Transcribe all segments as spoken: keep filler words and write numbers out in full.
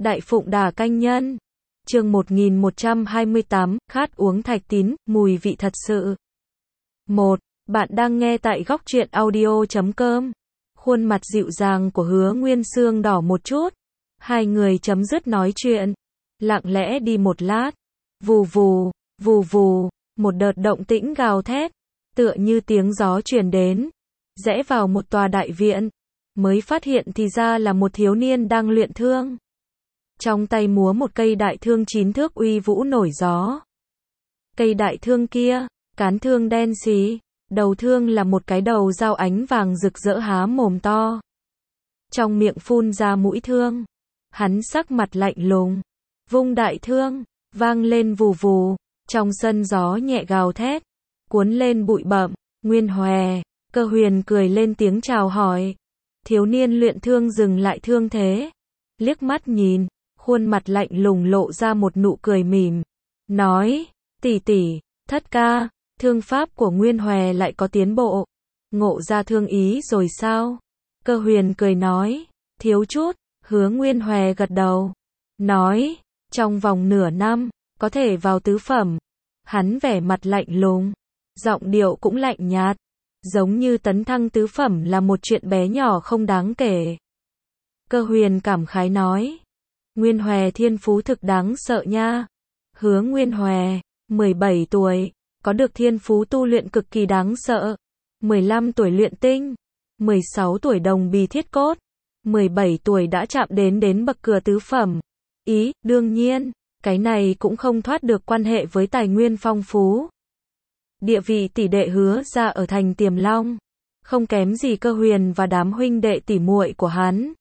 Đại Phụng Đà Canh Nhân. Chương một nghìn một trăm hai mươi tám, khát uống thạch tín, mùi vị thật sự. một. Bạn đang nghe tại góc truyện audio chấm com. Khuôn mặt dịu dàng của Hứa Nguyên Sương đỏ một chút. Hai người chấm dứt nói chuyện. Lặng lẽ đi một lát. Vù vù, vù vù, một đợt động tĩnh gào thét. Tựa như tiếng gió truyền đến. Rẽ vào một tòa đại viện. Mới phát hiện thì ra là một thiếu niên đang luyện thương. Trong tay múa một cây đại thương chín thước uy vũ nổi gió. Cây đại thương kia, cán thương đen xí, đầu thương là một cái đầu dao ánh vàng rực rỡ há mồm to. Trong miệng phun ra mũi thương, hắn sắc mặt lạnh lùng, vung đại thương, vang lên vù vù, trong sân gió nhẹ gào thét, cuốn lên bụi bặm. Nguyên Hòe, Cơ Huyền cười lên tiếng chào hỏi. Thiếu niên luyện thương dừng lại thương thế, liếc mắt nhìn, khuôn mặt lạnh lùng lộ ra một nụ cười mỉm, nói, tỷ tỷ, thất ca, thương pháp của Nguyên Hòe lại có tiến bộ, ngộ ra thương ý rồi sao? Cơ Huyền cười nói, thiếu chút. Hứa Nguyên Hòe gật đầu, nói, trong vòng nửa năm, có thể vào tứ phẩm. Hắn vẻ mặt lạnh lùng, giọng điệu cũng lạnh nhạt, giống như tấn thăng tứ phẩm là một chuyện bé nhỏ không đáng kể. Cơ Huyền cảm khái nói, Nguyên Hòe thiên phú thực đáng sợ nha. Hứa Nguyên Hòe, mười bảy tuổi, có được thiên phú tu luyện cực kỳ đáng sợ. mười lăm tuổi luyện tinh, mười sáu tuổi đồng bì thiết cốt, mười bảy tuổi đã chạm đến đến bậc cửa tứ phẩm. Ý, đương nhiên, cái này cũng không thoát được quan hệ với tài nguyên phong phú. Địa vị tỷ đệ Hứa ra ở thành Tiềm Long, không kém gì Cơ Huyền và đám huynh đệ tỷ muội của hắn.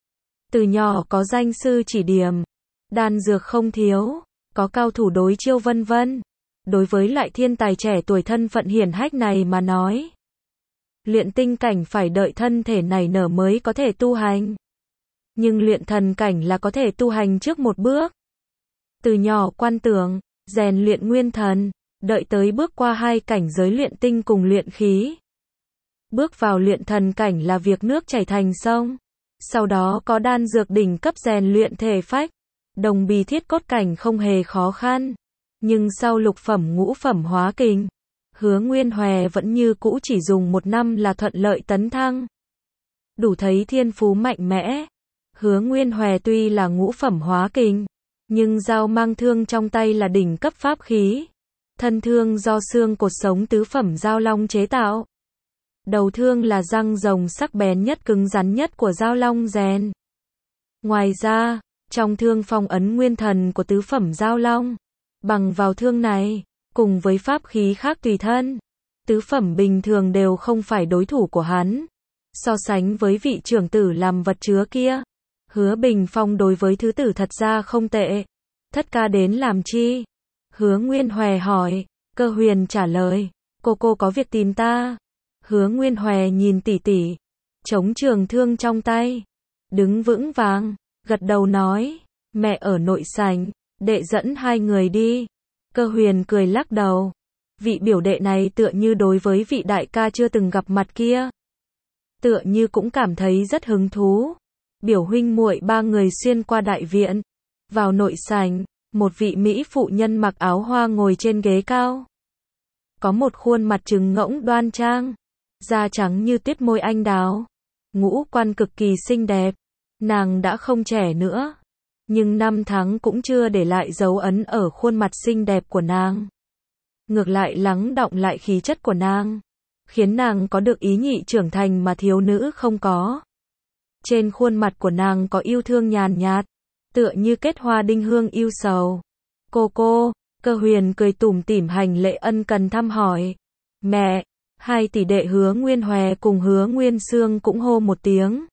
Từ nhỏ có danh sư chỉ điểm, đan dược không thiếu, có cao thủ đối chiêu vân vân. Đối với lại thiên tài trẻ tuổi thân phận hiển hách này mà nói, luyện tinh cảnh phải đợi thân thể nảy nở mới có thể tu hành. Nhưng luyện thần cảnh là có thể tu hành trước một bước. Từ nhỏ quan tưởng, rèn luyện nguyên thần, đợi tới bước qua hai cảnh giới luyện tinh cùng luyện khí. Bước vào luyện thần cảnh là việc nước chảy thành sông. Sau đó có đan dược đỉnh cấp rèn luyện thể phách. Đồng bì thiết cốt cảnh không hề khó khăn. Nhưng sau lục phẩm ngũ phẩm hóa kình, Hứa Nguyên Hòe vẫn như cũ chỉ dùng một năm là thuận lợi tấn thăng. Đủ thấy thiên phú mạnh mẽ. Hứa Nguyên Hòe tuy là ngũ phẩm hóa kình, nhưng dao mang thương trong tay là đỉnh cấp pháp khí. Thân thương do xương cột sống tứ phẩm dao long chế tạo. Đầu thương là răng rồng sắc bén nhất cứng rắn nhất của dao long rèn. Ngoài ra, trong thương phong ấn nguyên thần của tứ phẩm dao long. Bằng vào thương này, cùng với pháp khí khác tùy thân, tứ phẩm bình thường đều không phải đối thủ của hắn. So sánh với vị trưởng tử làm vật chứa kia, Hứa Bình Phong đối với thứ tử thật ra không tệ. Thất ca đến làm chi? Hứa Nguyên Hòe hỏi. Cơ Huyền trả lời, cô cô có việc tìm ta. Hứa Nguyên Hòe nhìn tỷ tỷ, chống trường thương trong tay, đứng vững vàng, gật đầu nói, mẹ ở nội sảnh, đệ dẫn hai người đi. Cơ Huyền cười lắc đầu, vị biểu đệ này tựa như đối với vị đại ca chưa từng gặp mặt kia, tựa như cũng cảm thấy rất hứng thú. Biểu huynh muội ba người xuyên qua đại viện, vào nội sảnh, một vị mỹ phụ nhân mặc áo hoa ngồi trên ghế cao. Có một khuôn mặt trứng ngỗng đoan trang, da trắng như tuyết, môi anh đào, ngũ quan cực kỳ xinh đẹp. Nàng đã không trẻ nữa, nhưng năm tháng cũng chưa để lại dấu ấn ở khuôn mặt xinh đẹp của nàng. Ngược lại lắng đọng lại khí chất của nàng, khiến nàng có được ý nhị trưởng thành mà thiếu nữ không có. Trên khuôn mặt của nàng có yêu thương nhàn nhạt, tựa như kết hoa đinh hương yêu sầu. Cô cô, Cơ Huyền cười tủm tỉm hành lễ ân cần thăm hỏi. Mẹ, hai tỷ đệ Hứa Nguyên Hòe cùng Hứa Nguyên Sương cũng hô một tiếng.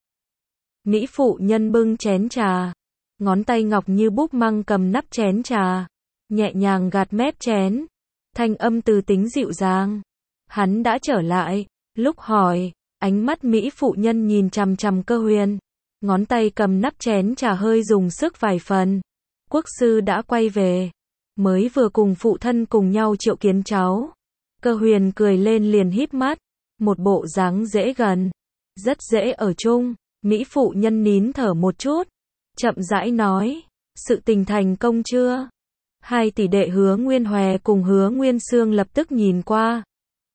Mỹ phụ nhân bưng chén trà, ngón tay ngọc như búp măng cầm nắp chén trà, nhẹ nhàng gạt mép chén, thanh âm từ tính dịu dàng. Hắn đã trở lại, lúc hỏi, ánh mắt Mỹ phụ nhân nhìn chằm chằm Cơ Huyền, ngón tay cầm nắp chén trà hơi dùng sức vài phần. Quốc sư đã quay về, mới vừa cùng phụ thân cùng nhau triệu kiến cháu. Cơ Huyền cười lên liền híp mắt, một bộ dáng dễ gần, rất dễ ở chung. Mỹ phụ nhân nín thở một chút, chậm rãi nói, sự tình thành công chưa? Hai tỷ đệ Hứa Nguyên Hòe cùng Hứa Nguyên Xương lập tức nhìn qua.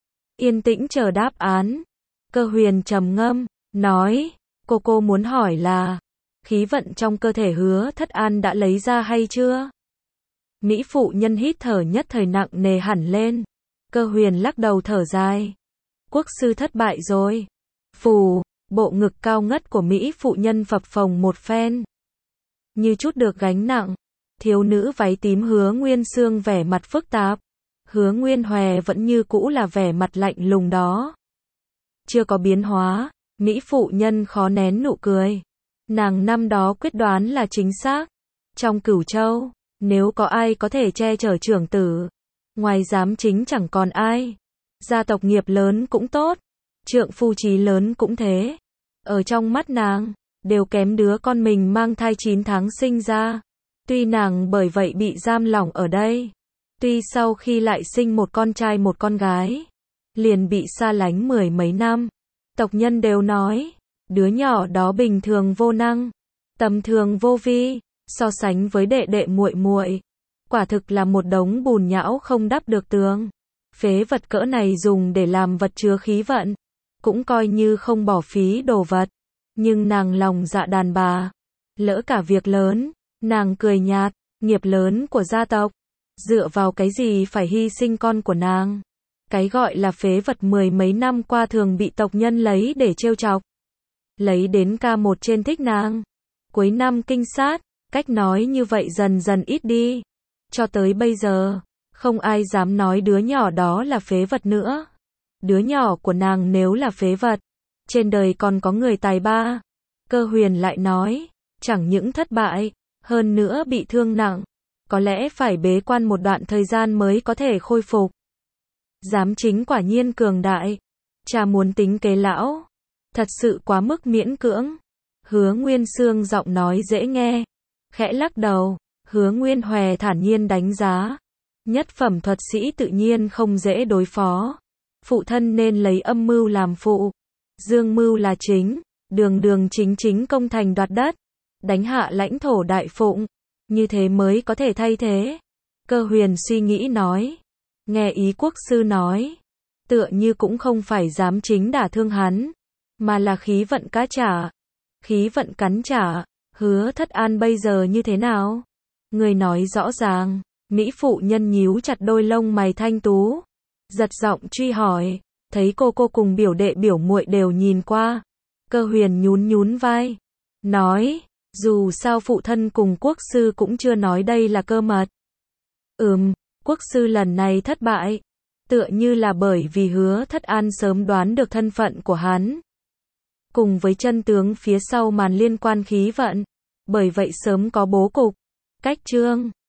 Yên tĩnh chờ đáp án. Cơ Huyền trầm ngâm, nói, cô cô muốn hỏi là, khí vận trong cơ thể Hứa Thất An đã lấy ra hay chưa? Mỹ phụ nhân hít thở nhất thời nặng nề hẳn lên. Cơ Huyền lắc đầu thở dài. Quốc sư thất bại rồi. Phù, bộ ngực cao ngất của Mỹ phụ nhân phập phồng một phen. Như chút được gánh nặng. Thiếu nữ váy tím Hứa Nguyên Xương vẻ mặt phức tạp. Hứa Nguyên Hòe vẫn như cũ là vẻ mặt lạnh lùng đó. Chưa có biến hóa, Mỹ phụ nhân khó nén nụ cười. Nàng năm đó quyết đoán là chính xác. Trong Cửu Châu, nếu có ai có thể che chở trưởng tử, ngoài giám chính chẳng còn ai. Gia tộc nghiệp lớn cũng tốt, trượng phu chí lớn cũng thế. Ở trong mắt nàng, đều kém đứa con mình mang thai chín tháng sinh ra. Tuy nàng bởi vậy bị giam lỏng ở đây, tuy sau khi lại sinh một con trai một con gái, liền bị xa lánh mười mấy năm. Tộc nhân đều nói, đứa nhỏ đó bình thường vô năng, tầm thường vô vi, so sánh với đệ đệ muội muội, quả thực là một đống bùn nhão không đắp được tường. Phế vật cỡ này dùng để làm vật chứa khí vận, cũng coi như không bỏ phí đồ vật. Nhưng nàng lòng dạ đàn bà, lỡ cả việc lớn, nàng cười nhạt, nghiệp lớn của gia tộc, dựa vào cái gì phải hy sinh con của nàng. Cái gọi là phế vật mười mấy năm qua thường bị tộc nhân lấy để trêu chọc. Lấy đến ca một trên thích nàng. Cuối năm kinh sát, cách nói như vậy dần dần ít đi. Cho tới bây giờ, không ai dám nói đứa nhỏ đó là phế vật nữa. Đứa nhỏ của nàng nếu là phế vật, trên đời còn có người tài ba. Cơ Huyền lại nói, chẳng những thất bại, hơn nữa bị thương nặng, có lẽ phải bế quan một đoạn thời gian mới có thể khôi phục. Giám chính quả nhiên cường đại, cha muốn tính kế lão, thật sự quá mức miễn cưỡng. Hứa Nguyên Xương giọng nói dễ nghe, khẽ lắc đầu. Hứa Nguyên Hòe thản nhiên đánh giá, nhất phẩm thuật sĩ tự nhiên không dễ đối phó. Phụ thân nên lấy âm mưu làm phụ, dương mưu là chính, đường đường chính chính công thành đoạt đất, đánh hạ lãnh thổ Đại Phụng, như thế mới có thể thay thế. Cơ Huyền suy nghĩ nói, nghe ý quốc sư nói, tựa như cũng không phải giám chính đả thương hắn, mà là khí vận cá trả, khí vận cắn trả. Hứa Thất An bây giờ như thế nào? Người nói rõ ràng. Mỹ phụ nhân nhíu chặt đôi lông mày thanh tú, giật giọng truy hỏi. Thấy cô cô cùng biểu đệ biểu muội đều nhìn qua, Cơ Huyền nhún nhún vai, nói, dù sao phụ thân cùng quốc sư cũng chưa nói đây là cơ mật. Ừm, quốc sư lần này thất bại, tựa như là bởi vì Hứa Thất An sớm đoán được thân phận của hắn, cùng với chân tướng phía sau màn liên quan khí vận, bởi vậy sớm có bố cục, cách chương.